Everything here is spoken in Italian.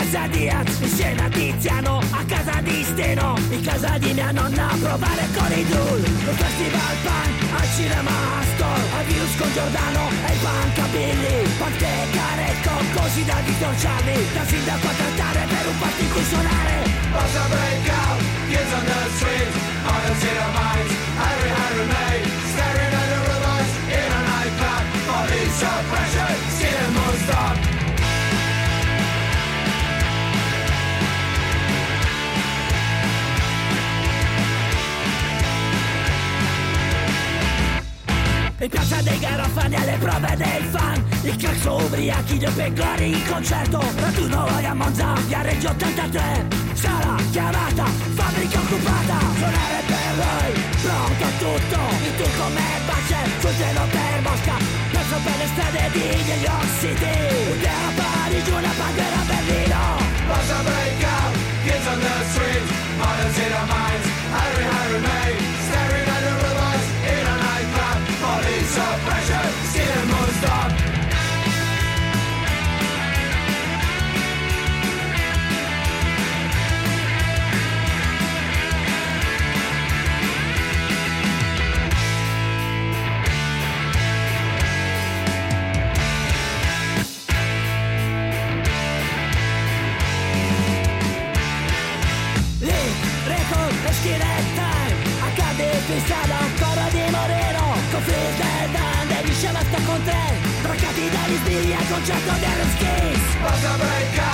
casa di Az, insieme a Tiziano, a casa di Steno, in casa di mia nonna a provare con i Dul. Lo festival punk al cinema Astor, a Virus con Giordano e il punkabilly, Panteca e così da distorciarli, da sindaco a cantare per un party in cui suonare. Buzzer break out, kids on the street, models in our minds, Harry May, staring at the robots in a nightclub, police suppression, still won't stop. In piazza dei Garofani alle prove dei fan, il clacson ubriachi, due pegori in concerto, raduno a Monza, Viareggio 83, sala chiamata, fabbrica occupata, suonare per noi, pronto a tutto, il tour come bace, sul treno per Mosca, perso per le strade di New York City, un'era a Parigi, una bandiera a Berlino. Buzzer break out, kids on the street, models in our minds, Harry May, staring at the robots in a nightclub, police suppression, still won't stop. Strada ancora di Moreno, con freestyle band e diceva sta con te, braccati dagli sbirri al concerto dell'Skis. Buzzer break out.